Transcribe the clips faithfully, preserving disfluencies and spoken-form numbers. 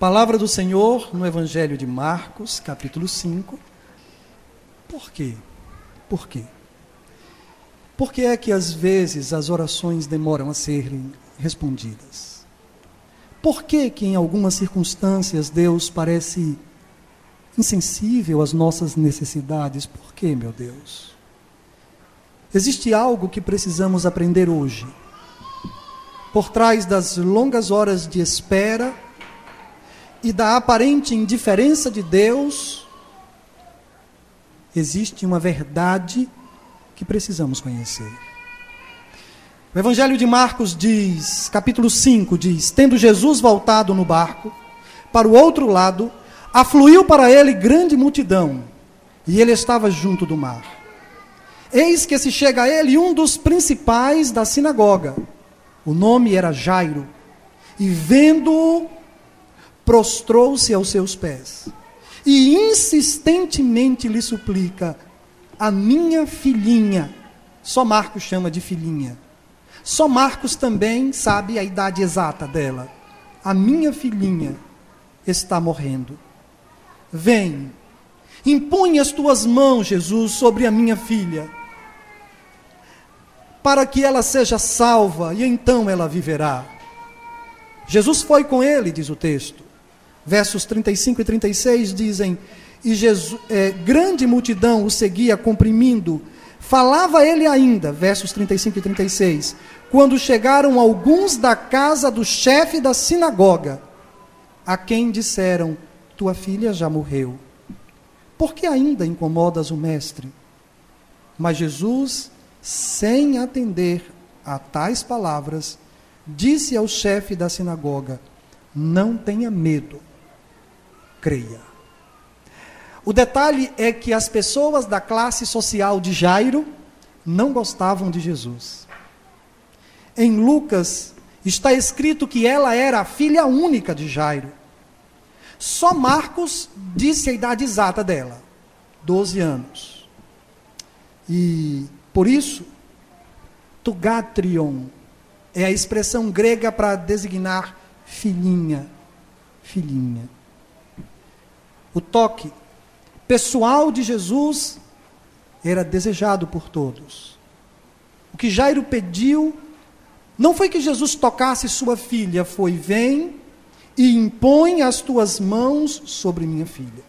Palavra do Senhor no Evangelho de Marcos, capítulo cinco. Por quê? Por quê? Por que é que às vezes as orações demoram a serem respondidas? Por que que em algumas circunstâncias Deus parece insensível às nossas necessidades? Por que, meu Deus? Existe algo que precisamos aprender hoje. Por trás das longas horas de espera e da aparente indiferença de Deus, existe uma verdade que precisamos conhecer. O Evangelho de Marcos diz, capítulo cinco, diz: tendo Jesus voltado no barco para o outro lado, afluiu para ele grande multidão, e ele estava junto do mar. Eis que se chega a ele um dos principais da sinagoga. O nome era Jairo, e vendo-o, prostrou-se aos seus pés, e insistentemente lhe suplica: a minha filhinha, só Marcos chama de filhinha, só Marcos também sabe a idade exata dela, a minha filhinha está morrendo. Vem, impõe as tuas mãos, Jesus, sobre a minha filha, para que ela seja salva, e então ela viverá. Jesus foi com ele, diz o texto. Versos trinta e cinco e trinta e seis dizem: e Jesus, é, grande multidão o seguia comprimindo. Falava ele ainda, versos trinta e cinco e trinta e seis, quando chegaram alguns da casa do chefe da sinagoga, a quem disseram: tua filha já morreu, por que ainda incomodas o mestre? Mas Jesus, sem atender a tais palavras, disse ao chefe da sinagoga: não tenha medo, creia. O detalhe é que as pessoas da classe social de Jairo não gostavam de Jesus. Em Lucas está escrito que ela era a filha única de Jairo. Só Marcos disse a idade exata dela, doze anos. E por isso, tugatrion é a expressão grega para designar filhinha, filhinha. O toque pessoal de Jesus era desejado por todos. O que Jairo pediu não foi que Jesus tocasse sua filha, foi: vem e impõe as tuas mãos sobre minha filha.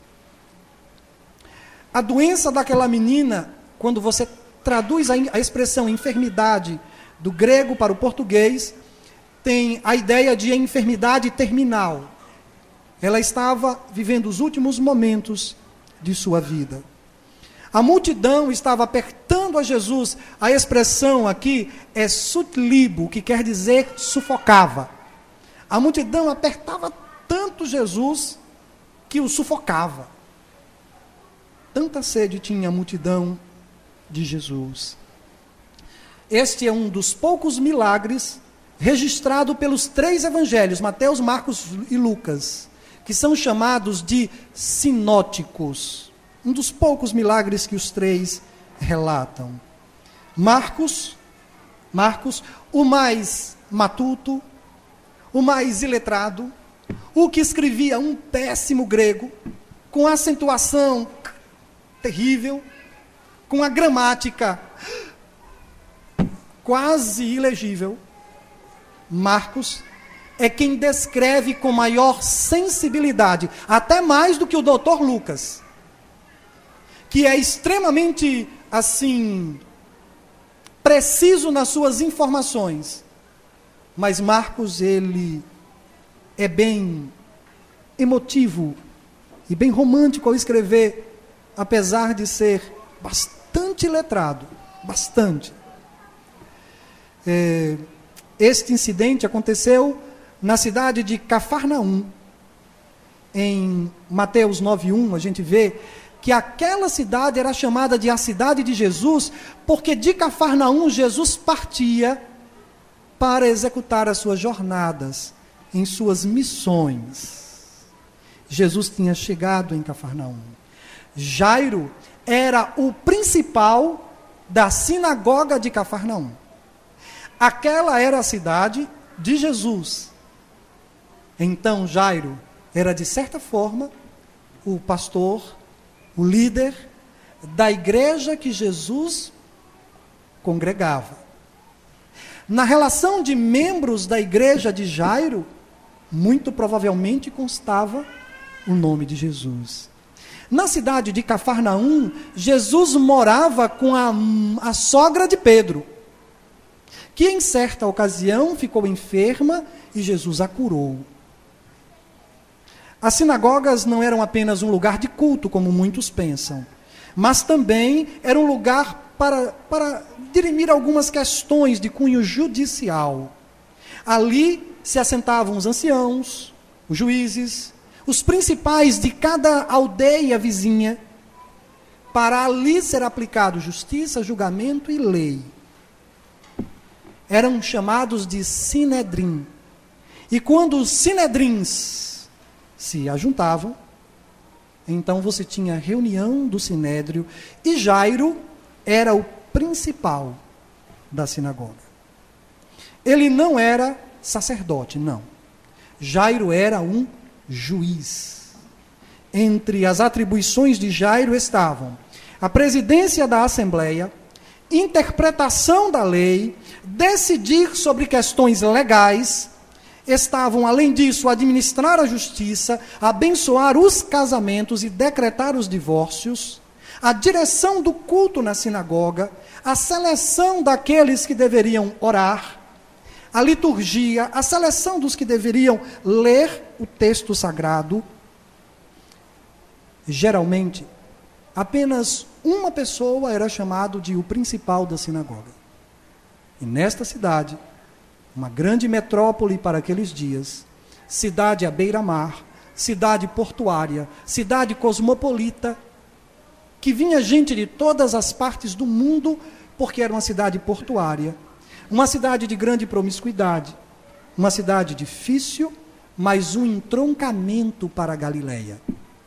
A doença daquela menina, quando você traduz a, a expressão enfermidade do grego para o português, tem a ideia de enfermidade terminal. Ela estava vivendo os últimos momentos de sua vida. A multidão estava apertando a Jesus. A expressão aqui é sutlibo, que quer dizer sufocava. A multidão apertava tanto Jesus que o sufocava. Tanta sede tinha a multidão de Jesus. Este é um dos poucos milagres registrado pelos três evangelhos, Mateus, Marcos e Lucas, que são chamados de sinóticos. Um dos poucos milagres que os três relatam. Marcos, Marcos, o mais matuto, o mais iletrado, o que escrevia um péssimo grego, com acentuação terrível, com a gramática quase ilegível. Marcos é quem descreve com maior sensibilidade, até mais do que o doutor Lucas, que é extremamente, assim, preciso nas suas informações. Mas Marcos, ele é bem emotivo e bem romântico ao escrever, apesar de ser bastante letrado, bastante. É, este incidente aconteceu na cidade de Cafarnaum. Em Mateus nove um, a gente vê que aquela cidade era chamada de a cidade de Jesus, porque de Cafarnaum Jesus partia para executar as suas jornadas, em suas missões. Jesus tinha chegado em Cafarnaum. Jairo era o principal da sinagoga de Cafarnaum. Aquela era a cidade de Jesus. Então Jairo era, de certa forma, o pastor, o líder da igreja que Jesus congregava. Na relação de membros da igreja de Jairo, muito provavelmente constava o nome de Jesus. Na cidade de Cafarnaum, Jesus morava com a, a sogra de Pedro, que em certa ocasião ficou enferma e Jesus a curou. As sinagogas não eram apenas um lugar de culto, como muitos pensam, mas também era um lugar para, para dirimir algumas questões de cunho judicial. Ali se assentavam os anciãos, os juízes, os principais de cada aldeia vizinha, para ali ser aplicado justiça, julgamento e lei. Eram chamados de Sinedrim. E quando os Sinedrins se ajuntavam, então você tinha reunião do Sinédrio, e Jairo era o principal da sinagoga. Ele não era sacerdote, não. Jairo era um juiz. Entre as atribuições de Jairo estavam a presidência da assembleia, interpretação da lei, decidir sobre questões legais. Estavam, além disso, administrar a justiça, abençoar os casamentos e decretar os divórcios, a direção do culto na sinagoga, a seleção daqueles que deveriam orar, a liturgia, a seleção dos que deveriam ler o texto sagrado. Geralmente, apenas uma pessoa era chamado de o principal da sinagoga. E nesta cidade, uma grande metrópole para aqueles dias, cidade à beira-mar, cidade portuária, cidade cosmopolita, que vinha gente de todas as partes do mundo, porque era uma cidade portuária, uma cidade de grande promiscuidade, uma cidade difícil, mas um entroncamento para a Galileia.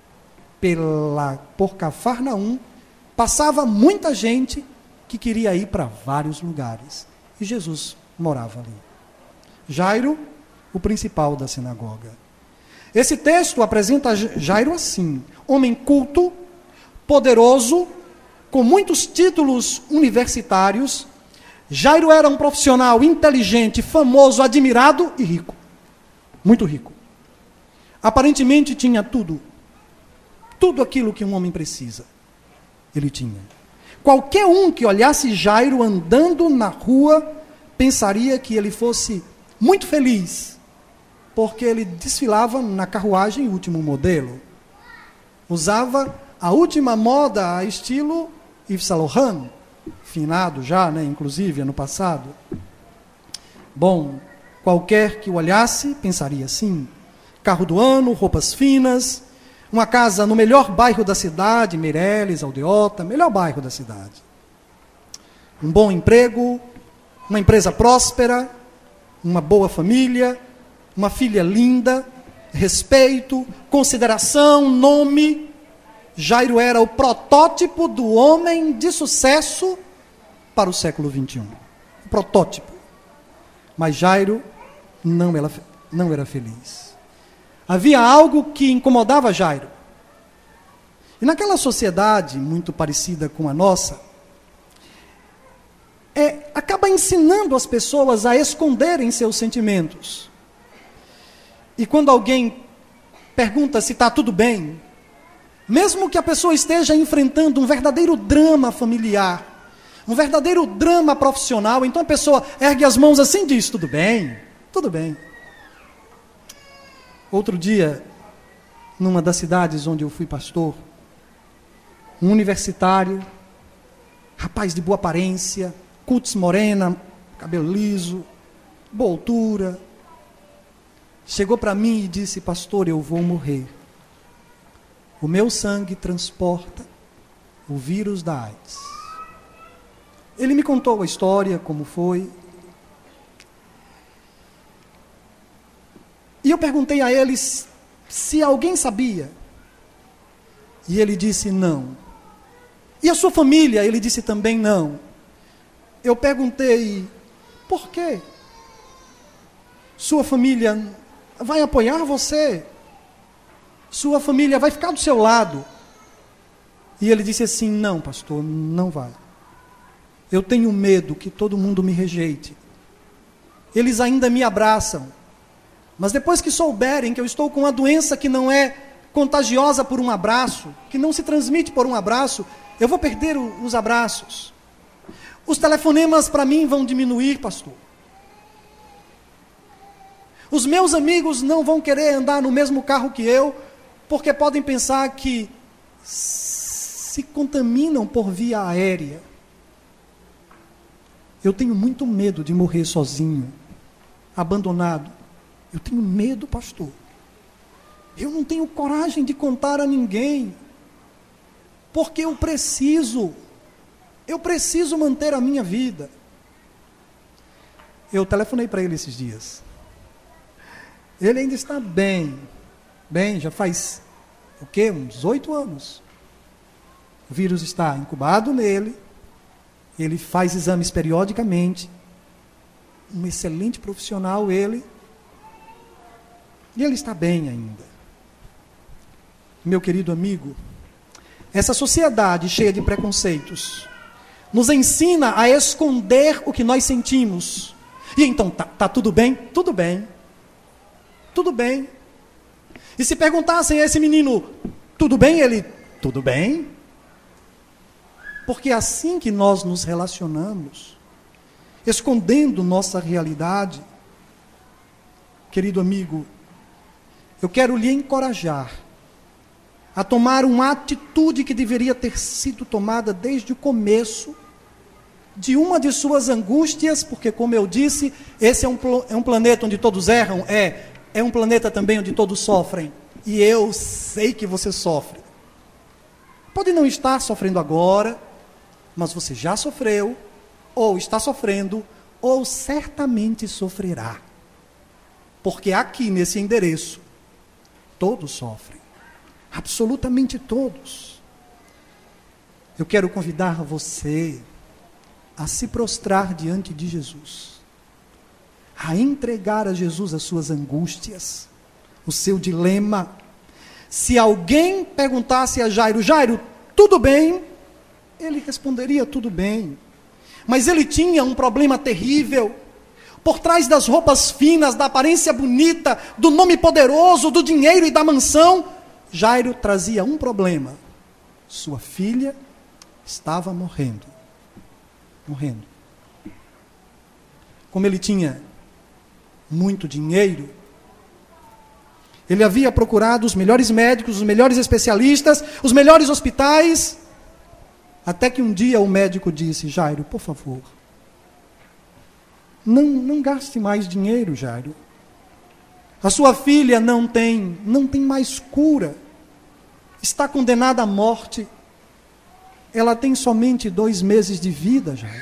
Pela, por Cafarnaum, passava muita gente que queria ir para vários lugares. E Jesus morava ali. Jairo, o principal da sinagoga. Esse texto apresenta Jairo assim: homem culto, poderoso, com muitos títulos universitários. Jairo era um profissional inteligente, famoso, admirado e rico. Muito rico. Aparentemente tinha tudo. Tudo aquilo que um homem precisa. Ele tinha. Qualquer um que olhasse Jairo andando na rua, pensaria que ele fosse muito feliz, porque ele desfilava na carruagem último modelo. Usava a última moda a estilo Yves Saint Laurent, finado já, né, inclusive, ano passado. Bom, qualquer que o olhasse, pensaria assim: carro do ano, roupas finas, uma casa no melhor bairro da cidade, Meireles, Aldeota, melhor bairro da cidade. Um bom emprego, uma empresa próspera, uma boa família, uma filha linda, respeito, consideração, nome. Jairo era o protótipo do homem de sucesso para o século vinte e um. O protótipo. Mas Jairo não era, não era feliz. Havia algo que incomodava Jairo. E naquela sociedade muito parecida com a nossa, é, acaba ensinando as pessoas a esconderem seus sentimentos. E quando alguém pergunta se está tudo bem, mesmo que a pessoa esteja enfrentando um verdadeiro drama familiar, um verdadeiro drama profissional, então a pessoa ergue as mãos assim e diz: tudo bem, tudo bem. Outro dia, numa das cidades onde eu fui pastor, um universitário, rapaz de boa aparência, cútis morena, cabelo liso, boa altura, chegou para mim e disse: pastor, eu vou morrer. O meu sangue transporta o vírus da AIDS. Ele me contou a história, como foi. E eu perguntei a ele se alguém sabia. E ele disse não. E a sua família? Ele disse também não. Eu perguntei: por quê? Sua família vai apoiar você? Sua família vai ficar do seu lado. E ele disse assim: não, pastor, não vai. Eu tenho medo que todo mundo me rejeite. Eles ainda me abraçam. Mas depois que souberem que eu estou com uma doença que não é contagiosa por um abraço, que não se transmite por um abraço, eu vou perder o, os abraços. Os telefonemas para mim vão diminuir, pastor. Os meus amigos não vão querer andar no mesmo carro que eu, porque podem pensar que se contaminam por via aérea. Eu tenho muito medo de morrer sozinho, abandonado. Eu tenho medo, pastor. Eu não tenho coragem de contar a ninguém, porque eu preciso, eu preciso manter a minha vida. Eu telefonei para ele esses dias. Ele ainda está bem, bem, já faz, o quê? Uns oito anos. O vírus está incubado nele, ele faz exames periodicamente, um excelente profissional ele, e ele está bem ainda. Meu querido amigo, essa sociedade cheia de preconceitos nos ensina a esconder o que nós sentimos. E então, tá, tá tudo bem? Tudo bem. Tudo bem. E se perguntassem a esse menino, tudo bem? Ele, tudo bem. Porque é assim que nós nos relacionamos, escondendo nossa realidade. Querido amigo, eu quero lhe encorajar a tomar uma atitude que deveria ter sido tomada desde o começo de uma de suas angústias, porque, como eu disse, esse é um, é um planeta onde todos erram, é, é um planeta também onde todos sofrem, e eu sei que você sofre. Pode não estar sofrendo agora, mas você já sofreu, ou está sofrendo, ou certamente sofrerá. Porque aqui nesse endereço, todos sofrem. Absolutamente todos. Eu quero convidar você a se prostrar diante de Jesus, a entregar a Jesus as suas angústias, o seu dilema. Se alguém perguntasse a Jairo, Jairo, tudo bem? Ele responderia, tudo bem. Mas ele tinha um problema terrível. Por trás das roupas finas, da aparência bonita, do nome poderoso, do dinheiro e da mansão, Jairo trazia um problema. Sua filha estava morrendo. Morrendo. Como ele tinha muito dinheiro, ele havia procurado os melhores médicos, os melhores especialistas, os melhores hospitais, até que um dia o médico disse, Jairo, por favor, não, não gaste mais dinheiro, Jairo. A sua filha não tem, não tem mais cura. Está condenada à morte. Ela tem somente dois meses de vida, Jairo.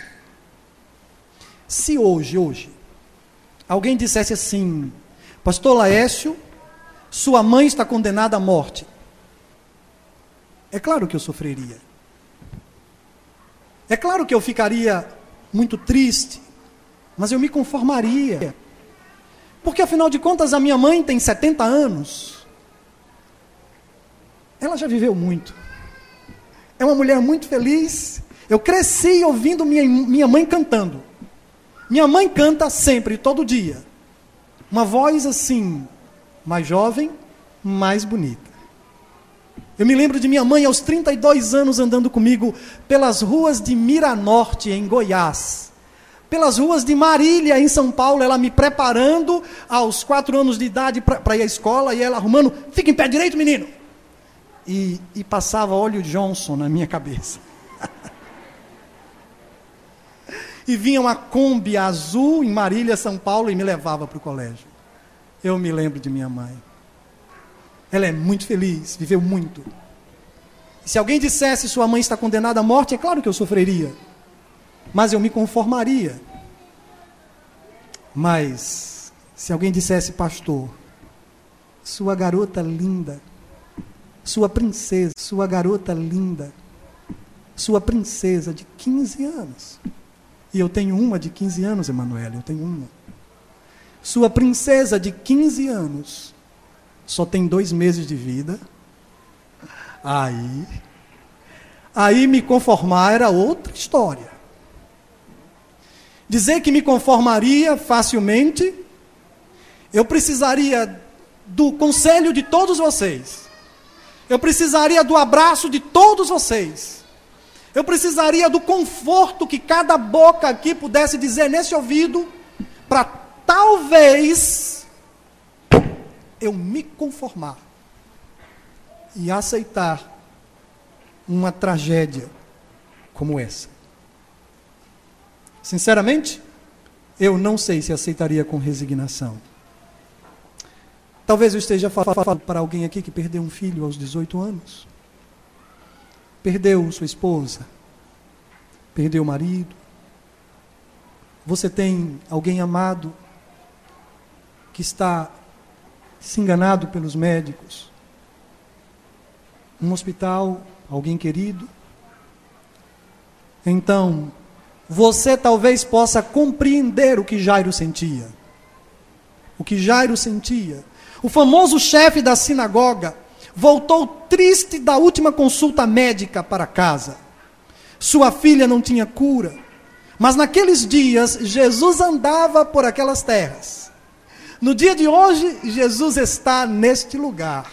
Se hoje, hoje, alguém dissesse assim, pastor Laércio, sua mãe está condenada à morte. É claro que eu sofreria. É claro que eu ficaria muito triste, mas eu me conformaria. Porque, afinal de contas, a minha mãe tem setenta anos. Ela já viveu muito. É uma mulher muito feliz. Eu cresci ouvindo minha, minha mãe cantando. Minha mãe canta sempre, todo dia. Uma voz assim, mais jovem, mais bonita. Eu me lembro de minha mãe aos trinta e dois anos andando comigo pelas ruas de Miranorte, em Goiás. Pelas ruas de Marília, em São Paulo, ela me preparando aos quatro anos de idade para ir à escola, e ela arrumando, fica em pé direito, menino. E, e passava óleo Johnson na minha cabeça. E vinha uma Kombi azul em Marília, São Paulo, e me levava para o colégio. Eu me lembro de minha mãe. Ela é muito feliz, viveu muito. E se alguém dissesse sua mãe está condenada à morte, é claro que eu sofreria. Mas eu me conformaria. Mas, se alguém dissesse, pastor, sua garota linda, sua princesa, sua garota linda, sua princesa de quinze anos, e eu tenho uma de quinze anos, Emanuele, eu tenho uma. Sua princesa de quinze anos só tem dois meses de vida. Aí, aí me conformar era outra história. Dizer que me conformaria facilmente, eu precisaria do conselho de todos vocês. Eu precisaria do abraço de todos vocês. Eu precisaria do conforto que cada boca aqui pudesse dizer nesse ouvido, para talvez eu me conformar e aceitar uma tragédia como essa. Sinceramente, eu não sei se aceitaria com resignação. Talvez eu esteja falando para alguém aqui que perdeu um filho aos dezoito anos. Perdeu sua esposa. Perdeu o marido. Você tem alguém amado que está se enganado pelos médicos. Um hospital, alguém querido. Então, você talvez possa compreender o que Jairo sentia. O que Jairo sentia. O famoso chefe da sinagoga voltou triste da última consulta médica para casa. Sua filha não tinha cura. Mas naqueles dias, Jesus andava por aquelas terras. No dia de hoje, Jesus está neste lugar.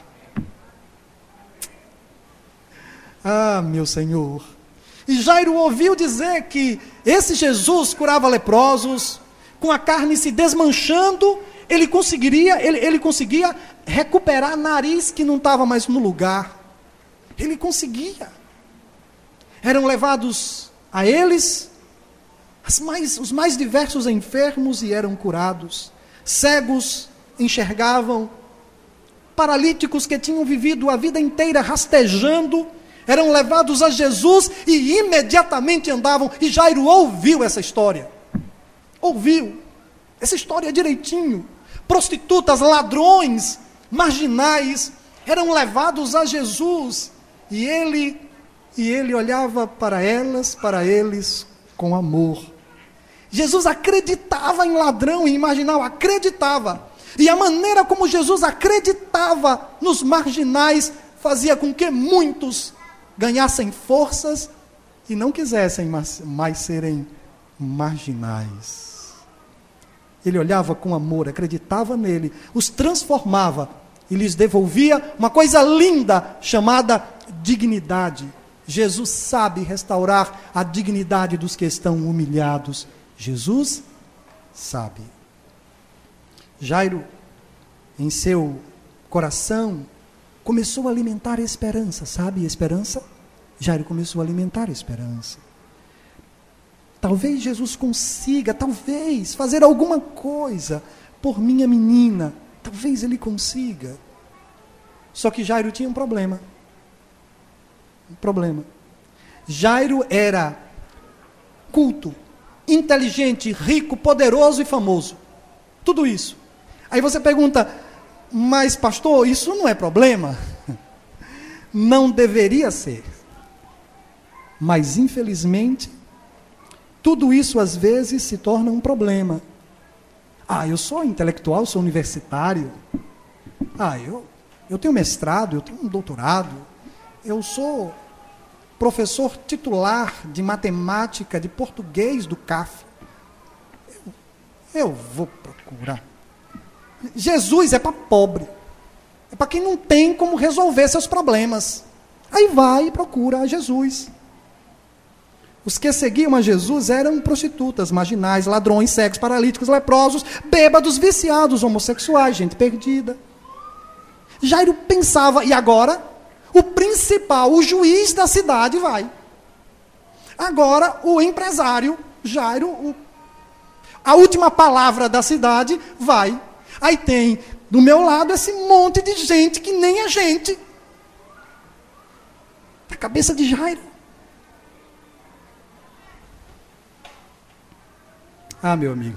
Ah, meu Senhor. E Jairo ouviu dizer que esse Jesus curava leprosos, com a carne se desmanchando, ele conseguiria, ele, ele conseguia recuperar nariz que não estava mais no lugar. Ele conseguia. Eram levados a eles as mais, os mais diversos enfermos e eram curados. Cegos enxergavam, paralíticos que tinham vivido a vida inteira rastejando, eram levados a Jesus e imediatamente andavam. E Jairo ouviu essa história. Ouviu. Essa história direitinho. Prostitutas, ladrões, marginais, eram levados a Jesus. E ele, e ele olhava para elas, para eles, com amor. Jesus acreditava em ladrão e marginal, acreditava. E a maneira como Jesus acreditava nos marginais fazia com que muitos ganhassem forças e não quisessem mais, mais serem marginais. Ele olhava com amor, acreditava nele, os transformava e lhes devolvia uma coisa linda chamada dignidade. Jesus sabe restaurar a dignidade dos que estão humilhados. Jesus sabe. Jairo, em seu coração, começou a alimentar a esperança, sabe? Esperança? Jairo começou a alimentar a esperança. Talvez Jesus consiga, talvez, fazer alguma coisa por minha menina. Talvez ele consiga. Só que Jairo tinha um problema. Um problema. Jairo era culto, inteligente, rico, poderoso e famoso. Tudo isso. Aí você pergunta, mas pastor, isso não é problema? Não deveria ser. Mas infelizmente, tudo isso às vezes se torna um problema. Ah, eu sou intelectual, sou universitário. Ah, eu, eu tenho mestrado, eu tenho um doutorado. Eu sou professor titular de matemática, de português do C A F. Eu, eu vou procurar. Jesus é para pobre. É para quem não tem como resolver seus problemas. Aí vai e procura a Jesus. Os que seguiam a Jesus eram prostitutas, marginais, ladrões, cegos, paralíticos, leprosos, bêbados, viciados, homossexuais, gente perdida. Jairo pensava, e agora? O principal, o juiz da cidade vai. Agora, o empresário, Jairo, o, a última palavra da cidade, vai. Aí tem, do meu lado, esse monte de gente que nem é gente. Na cabeça de Jairo. Ah, meu amigo.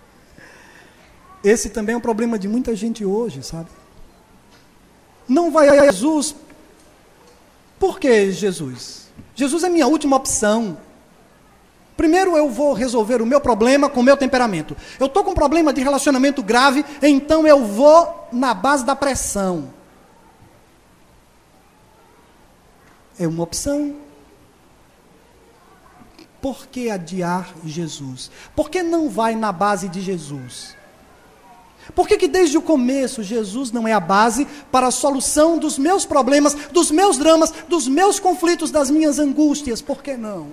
Esse também é um problema de muita gente hoje, sabe? Não vai a Jesus. Por que Jesus? Jesus é minha última opção. Primeiro eu vou resolver o meu problema com o meu temperamento. Eu estou com um problema de relacionamento grave, então eu vou na base da pressão. É uma opção. Por que adiar Jesus? Por que não vai na base de Jesus? Por que que desde o começo Jesus não é a base para a solução dos meus problemas, dos meus dramas, dos meus conflitos, das minhas angústias? Por que não?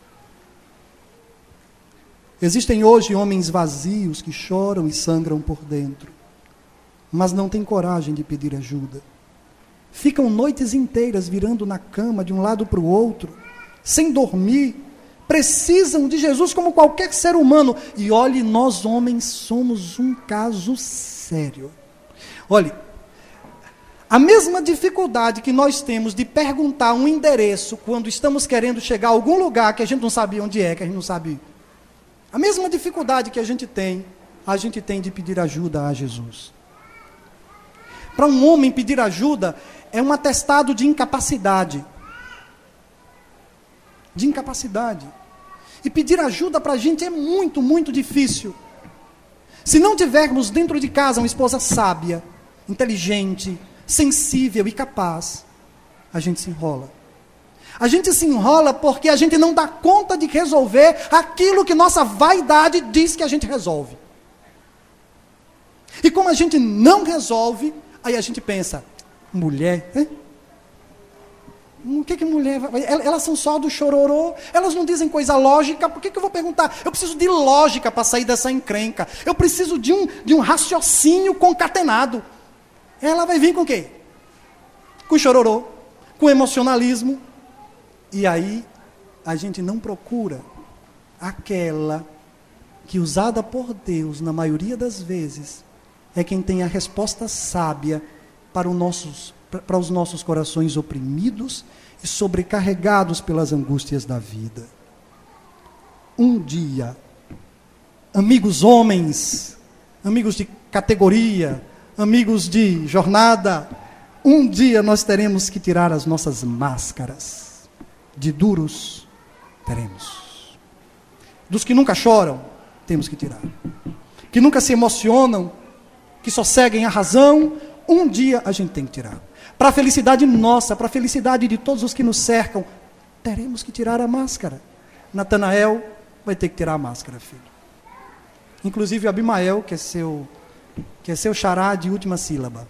Existem hoje homens vazios que choram e sangram por dentro, mas não têm coragem de pedir ajuda. Ficam noites inteiras virando na cama de um lado para o outro, sem dormir. Precisam de Jesus como qualquer ser humano. E olhe, nós homens somos um caso sério. Olhe, a mesma dificuldade que nós temos de perguntar um endereço quando estamos querendo chegar a algum lugar que a gente não sabe onde é, que a gente não sabe. A mesma dificuldade que a gente tem, a gente tem de pedir ajuda a Jesus. Para um homem pedir ajuda é um atestado de incapacidade. De incapacidade. E pedir ajuda para a gente é muito, muito difícil. Se não tivermos dentro de casa uma esposa sábia, inteligente, sensível e capaz, a gente se enrola. A gente se enrola porque a gente não dá conta de resolver aquilo que nossa vaidade diz que a gente resolve. E como a gente não resolve, aí a gente pensa, mulher, hein? O que que mulher vai... Elas são só do chororô, elas não dizem coisa lógica, por que que eu vou perguntar? Eu preciso de lógica para sair dessa encrenca. Eu preciso de um, de um raciocínio concatenado. Ela vai vir com o quê? Com chororô, com emocionalismo. E aí, a gente não procura aquela que, usada por Deus, na maioria das vezes, é quem tem a resposta sábia para, o nossos, para os nossos corações oprimidos e sobrecarregados pelas angústias da vida. Um dia, amigos homens, amigos de categoria, amigos de jornada, um dia nós teremos que tirar as nossas máscaras. De duros, teremos. Dos que nunca choram, temos que tirar. Que nunca se emocionam, que só seguem a razão, um dia a gente tem que tirar. Para a felicidade nossa, para a felicidade de todos os que nos cercam, teremos que tirar a máscara. Natanael vai ter que tirar a máscara, filho. Inclusive Abimael, que é seu, que é seu xará de última sílaba.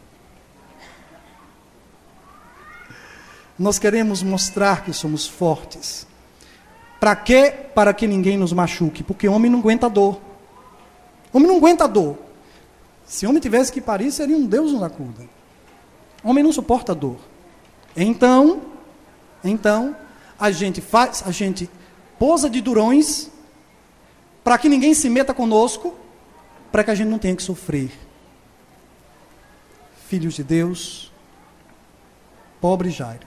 Nós queremos mostrar que somos fortes. Para quê? Para que ninguém nos machuque. Porque homem não aguenta dor. Homem não aguenta dor. Se homem tivesse que parir, seria um Deus na acuda. Homem não suporta dor. Então, então, a gente faz, a gente posa de durões para que ninguém se meta conosco, para que a gente não tenha que sofrer. Filhos de Deus, pobre Jairo.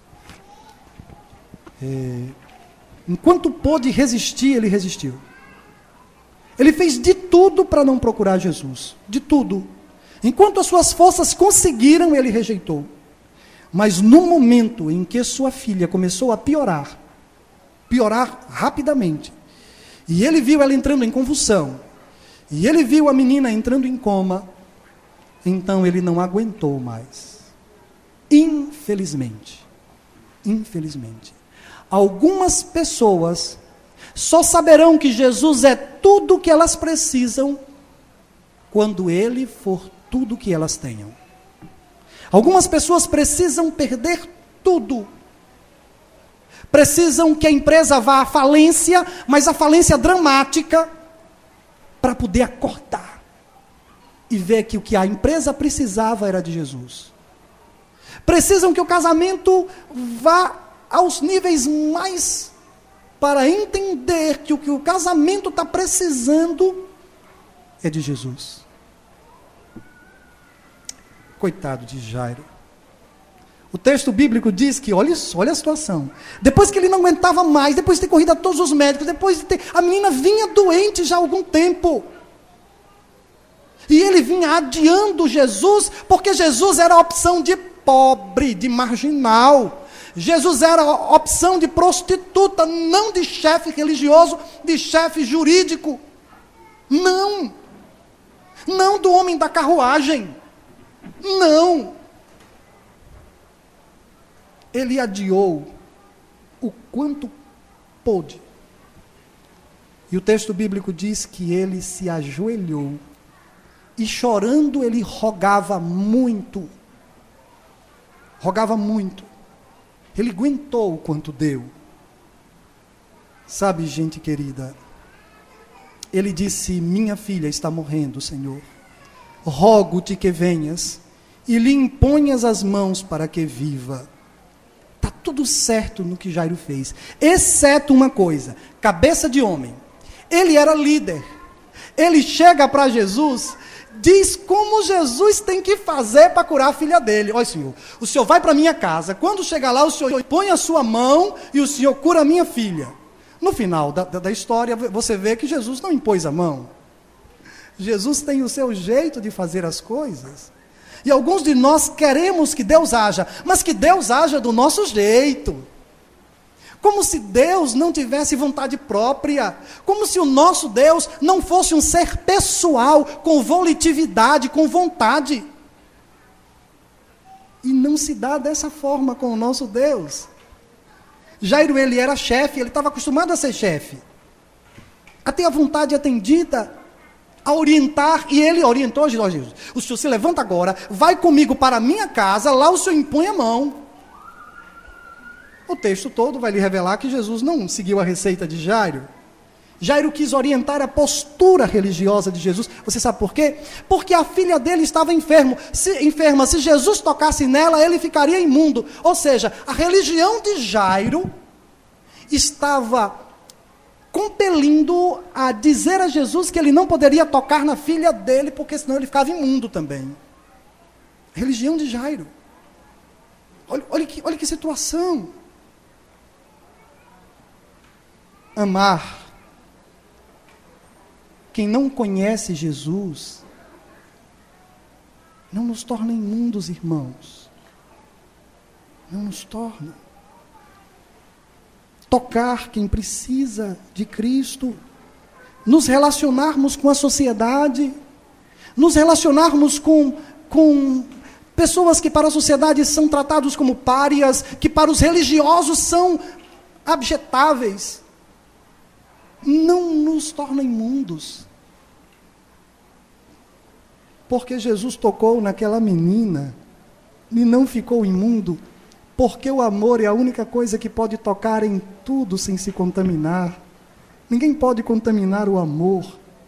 É, enquanto pôde resistir, ele resistiu. Ele fez de tudo para não procurar Jesus. De tudo. Enquanto as suas forças conseguiram, ele rejeitou. Mas no momento em que sua filha começou a piorar, piorar rapidamente, e ele viu ela entrando em convulsão, e ele viu a menina entrando em coma, então ele não aguentou mais. Infelizmente. Infelizmente. Algumas pessoas só saberão que Jesus é tudo o que elas precisam quando Ele for tudo o que elas tenham. Algumas pessoas precisam perder tudo. Precisam que a empresa vá à falência, mas a falência dramática, para poder acordar e ver que o que a empresa precisava era de Jesus. Precisam que o casamento vá aos níveis mais, para entender que o que o casamento está precisando é de Jesus. Coitado de Jairo. O texto bíblico diz que, olha só, olha a situação. Depois que ele não aguentava mais, depois de ter corrido a todos os médicos, depois de ter, a menina vinha doente já há algum tempo. E ele vinha adiando Jesus, porque Jesus era a opção de pobre, de marginal. Jesus era a opção de prostituta, não de chefe religioso, de chefe jurídico. Não. Não do homem da carruagem. Não. Ele adiou o quanto pôde. E o texto bíblico diz que ele se ajoelhou e chorando ele rogava muito. Rogava muito. Ele aguentou o quanto deu. Sabe, gente querida, ele disse: minha filha está morrendo, Senhor. Rogo-te que venhas e lhe imponhas as mãos para que viva. Está tudo certo no que Jairo fez, exceto uma coisa: cabeça de homem. Ele era líder. Ele chega para Jesus, diz como Jesus tem que fazer para curar a filha dele. Olha, Senhor, o Senhor vai para a minha casa, quando chegar lá, o Senhor põe a sua mão e o Senhor cura a minha filha. No final da, da, da história, você vê que Jesus não impôs a mão. Jesus tem o seu jeito de fazer as coisas. E alguns de nós queremos que Deus haja, mas que Deus haja do nosso jeito. Como se Deus não tivesse vontade própria. Como se o nosso Deus não fosse um ser pessoal, com volitividade, com vontade. E não se dá dessa forma com o nosso Deus. Jairo, ele era chefe, ele estava acostumado a ser chefe. A ter a vontade atendida, a orientar, e ele orientou Jesus. O Senhor se levanta agora, vai comigo para a minha casa, lá o Senhor impõe a mão. O texto todo vai lhe revelar que Jesus não seguiu a receita de Jairo. Jairo quis orientar a postura religiosa de Jesus. Você sabe por quê? Porque a filha dele estava enfermo. Se, enferma. Se Jesus tocasse nela, ele ficaria imundo. Ou seja, a religião de Jairo estava compelindo a dizer a Jesus que ele não poderia tocar na filha dele, porque senão ele ficava imundo também. A religião de Jairo. Olha, olha, que, olha que situação. Amar quem não conhece Jesus não nos torna imundos, irmãos. Não nos torna. Tocar quem precisa de Cristo, nos relacionarmos com a sociedade, nos relacionarmos com, com pessoas que para a sociedade são tratados como párias, que para os religiosos são abjetáveis, não nos torna imundos. Porque Jesus tocou naquela menina e não ficou imundo, porque o amor é a única coisa que pode tocar em tudo sem se contaminar. Ninguém pode contaminar o amor.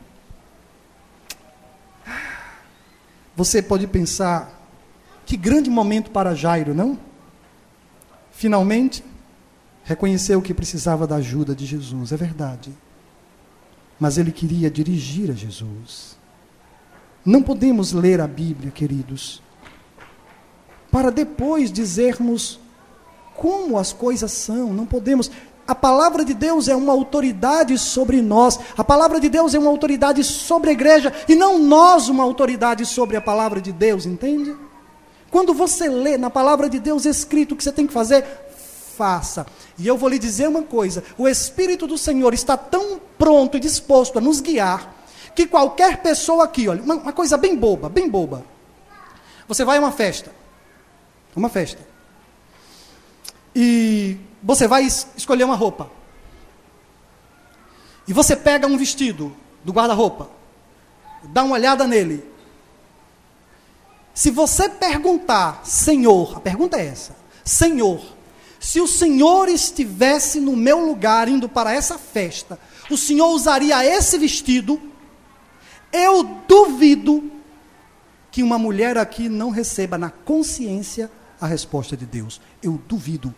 Você pode pensar, que grande momento para Jairo, não? Finalmente, reconheceu que precisava da ajuda de Jesus, é verdade. Mas ele queria dirigir a Jesus. Não podemos ler a Bíblia, queridos, para depois dizermos como as coisas são. Não podemos. A palavra de Deus é uma autoridade sobre nós. A palavra de Deus é uma autoridade sobre a igreja, e não nós uma autoridade sobre a palavra de Deus, entende? Quando você lê na palavra de Deus escrito o que você tem que fazer, faça. E eu vou lhe dizer uma coisa: o Espírito do Senhor está tão pronto e disposto a nos guiar, que qualquer pessoa aqui, olha, uma, uma coisa bem boba, bem boba. Você vai a uma festa, uma festa, e você vai es- escolher uma roupa, e você pega um vestido do guarda-roupa, dá uma olhada nele. Se você perguntar, Senhor, a pergunta é essa: Senhor, se o Senhor estivesse no meu lugar indo para essa festa, o Senhor usaria esse vestido? Eu duvido que uma mulher aqui não receba na consciência a resposta de Deus. Eu duvido.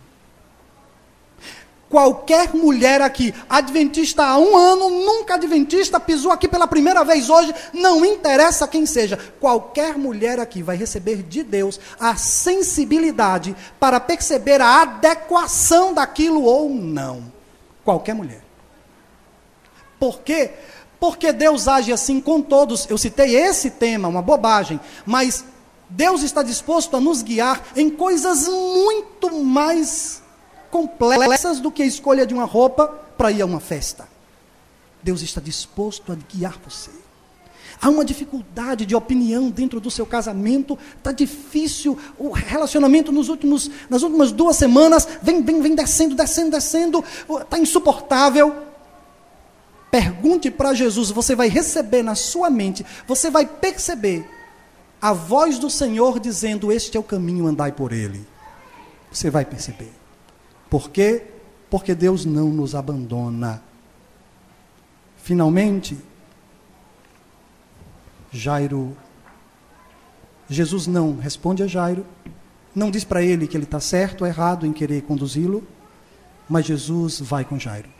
Qualquer mulher aqui, adventista há um ano, nunca adventista, pisou aqui pela primeira vez hoje, não interessa quem seja, qualquer mulher aqui vai receber de Deus a sensibilidade para perceber a adequação daquilo ou não. Qualquer mulher. Por quê? Porque Deus age assim com todos. Eu citei esse tema, uma bobagem, mas Deus está disposto a nos guiar em coisas muito mais complexas do que a escolha de uma roupa para ir a uma festa. Deus está disposto a guiar você. Há uma dificuldade de opinião dentro do seu casamento, está difícil, o relacionamento nos últimos, nas últimas duas semanas, vem, vem, vem descendo, descendo, descendo, está insuportável. Pergunte para Jesus, você vai receber na sua mente, você vai perceber a voz do Senhor dizendo, este é o caminho, andai por ele. Você vai perceber. Por quê? Porque Deus não nos abandona. Finalmente, Jairo, Jesus não responde a Jairo, não diz para ele que ele está certo ou errado em querer conduzi-lo, mas Jesus vai com Jairo.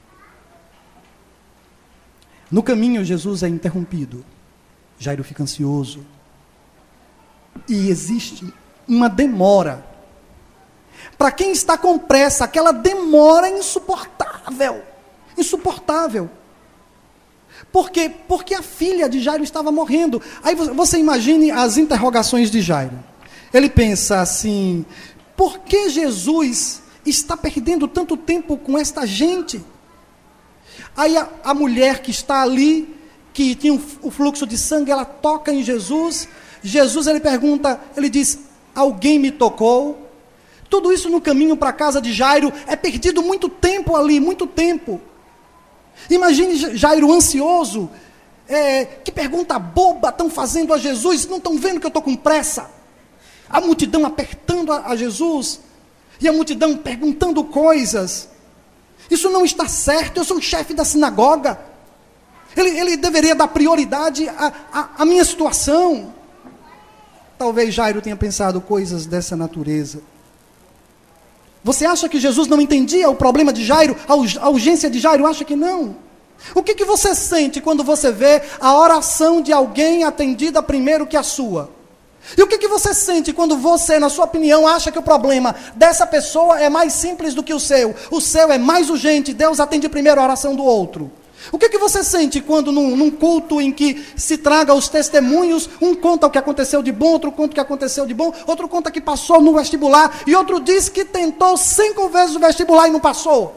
No caminho, Jesus é interrompido. Jairo fica ansioso. E existe uma demora. Para quem está com pressa, aquela demora é insuportável. Insuportável. Por quê? Porque a filha de Jairo estava morrendo. Aí você imagine as interrogações de Jairo. Ele pensa assim, por que Jesus está perdendo tanto tempo com esta gente? Aí a, a mulher que está ali, que tinha um, o fluxo de sangue, ela toca em Jesus. Jesus, ele pergunta, ele diz, alguém me tocou? Tudo isso no caminho para a casa de Jairo, é perdido muito tempo ali, muito tempo. Imagine Jairo ansioso, é, que pergunta boba estão fazendo a Jesus, não estão vendo que eu estou com pressa? A multidão apertando a, a Jesus, e a multidão perguntando coisas. Isso não está certo, eu sou o chefe da sinagoga, ele, ele deveria dar prioridade à minha situação. Talvez Jairo tenha pensado coisas dessa natureza. Você acha que Jesus não entendia o problema de Jairo, a urgência de Jairo? Acha que não? O que, que você sente quando você vê a oração de alguém atendida primeiro que a sua? E o que, que você sente quando você, na sua opinião, acha que o problema dessa pessoa é mais simples do que o seu? O seu é mais urgente, Deus atende primeiro a oração do outro. O que, que você sente quando num, num culto em que se traga os testemunhos, um conta o que aconteceu de bom, outro conta o que aconteceu de bom, outro conta que passou no vestibular, e outro diz que tentou cinco vezes o vestibular e não passou?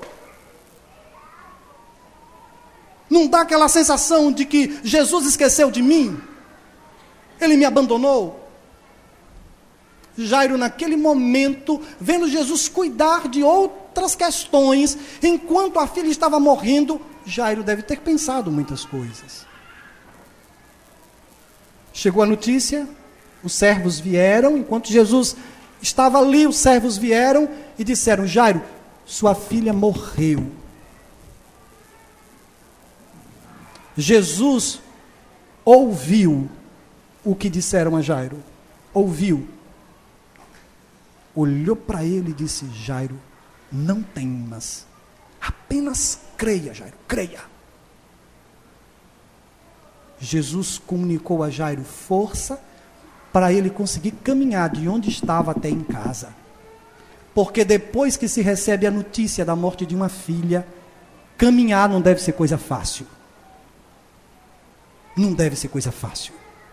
Não dá aquela sensação de que Jesus esqueceu de mim? Ele me abandonou? Jairo, naquele momento, vendo Jesus cuidar de outras questões, enquanto a filha estava morrendo, Jairo deve ter pensado muitas coisas. Chegou a notícia, os servos vieram, enquanto Jesus estava ali, os servos vieram e disseram, Jairo, sua filha morreu. Jesus ouviu o que disseram a Jairo, ouviu. Olhou para ele e disse, Jairo, não temas, apenas creia, Jairo, creia. Jesus comunicou a Jairo força para ele conseguir caminhar de onde estava até em casa. Porque depois que se recebe a notícia da morte de uma filha, caminhar não deve ser coisa fácil. Não deve ser coisa fácil.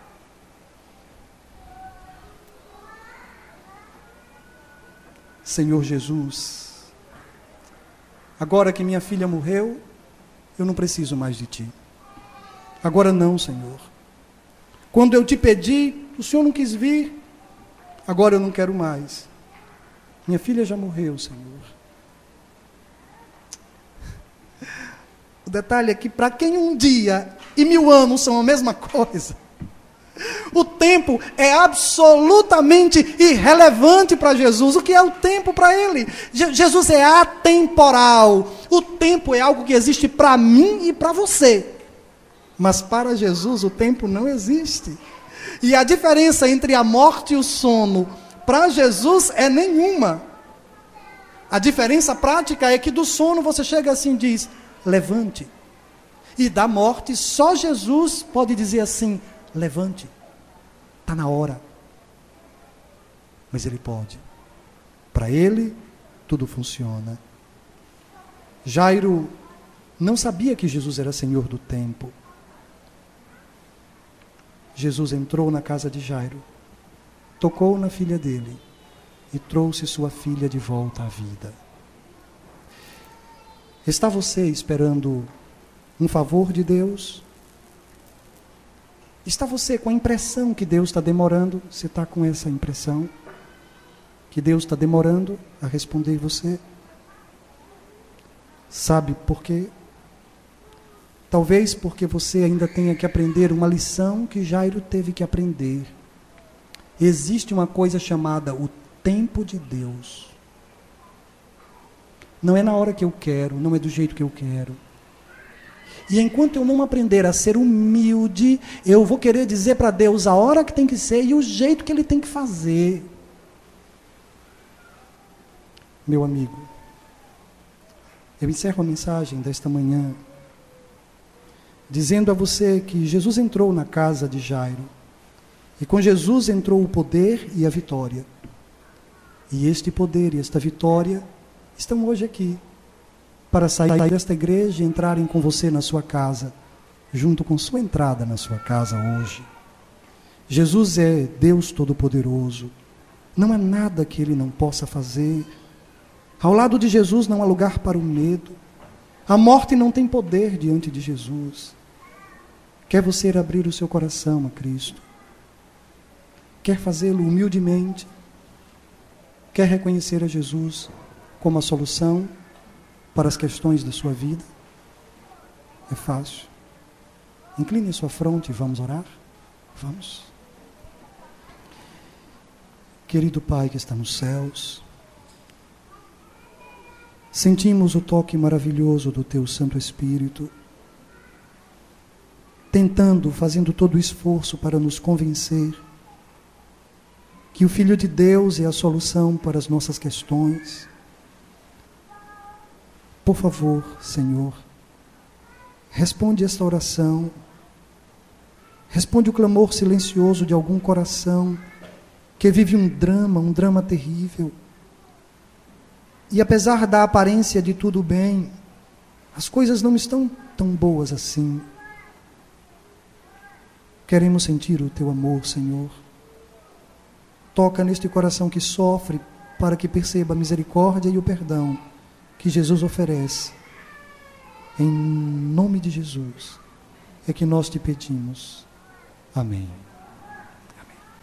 Senhor Jesus, agora que minha filha morreu, eu não preciso mais de Ti. Agora não, Senhor. Quando eu te pedi, o Senhor não quis vir. Agora eu não quero mais. Minha filha já morreu, Senhor. O detalhe é que para quem um dia e mil anos são a mesma coisa, o tempo é absolutamente irrelevante para Jesus. O que é o tempo para ele? Je- Jesus é atemporal. O tempo é algo que existe para mim e para você. Mas para Jesus o tempo não existe. E a diferença entre a morte e o sono para Jesus é nenhuma. A diferença prática é que do sono você chega assim e diz, levante. E da morte só Jesus pode dizer assim, levante, está na hora. Mas ele pode. Para ele, tudo funciona. Jairo não sabia que Jesus era Senhor do tempo. Jesus entrou na casa de Jairo tocou na filha dele e trouxe sua filha de volta à vida. Está você esperando um favor de Deus? Está você com a impressão que Deus está demorando? Você está com essa impressão? Que Deus está demorando a responder você? Sabe por quê? Talvez porque você ainda tenha que aprender uma lição que Jairo teve que aprender. Existe uma coisa chamada o tempo de Deus. Não é na hora que eu quero, não é do jeito que eu quero. E enquanto eu não aprender a ser humilde, eu vou querer dizer para Deus a hora que tem que ser e o jeito que Ele tem que fazer. Meu amigo, eu encerro a mensagem desta manhã dizendo a você que Jesus entrou na casa de Jairo e com Jesus entrou o poder e a vitória. E este poder e esta vitória estão hoje aqui para sair desta igreja e entrarem com você na sua casa, junto com sua entrada na sua casa hoje. Jesus é Deus Todo-Poderoso. Não há nada que Ele não possa fazer. Ao lado de Jesus não há lugar para o medo. A morte não tem poder diante de Jesus. Quer você abrir o seu coração a Cristo? Quer fazê-lo humildemente? Quer reconhecer a Jesus como a solução para as questões da sua vida? É fácil. Incline a sua fronte e vamos orar? Vamos. Querido Pai que está nos céus, sentimos o toque maravilhoso do Teu Santo Espírito, tentando, fazendo todo o esforço para nos convencer que o Filho de Deus é a solução para as nossas questões. Por favor, Senhor, responde esta oração, responde o clamor silencioso de algum coração que vive um drama, um drama terrível. E apesar da aparência de tudo bem, as coisas não estão tão boas assim. Queremos sentir o Teu amor, Senhor. Toca neste coração que sofre para que perceba a misericórdia e o perdão que Jesus oferece. Em nome de Jesus é que nós te pedimos. Amém.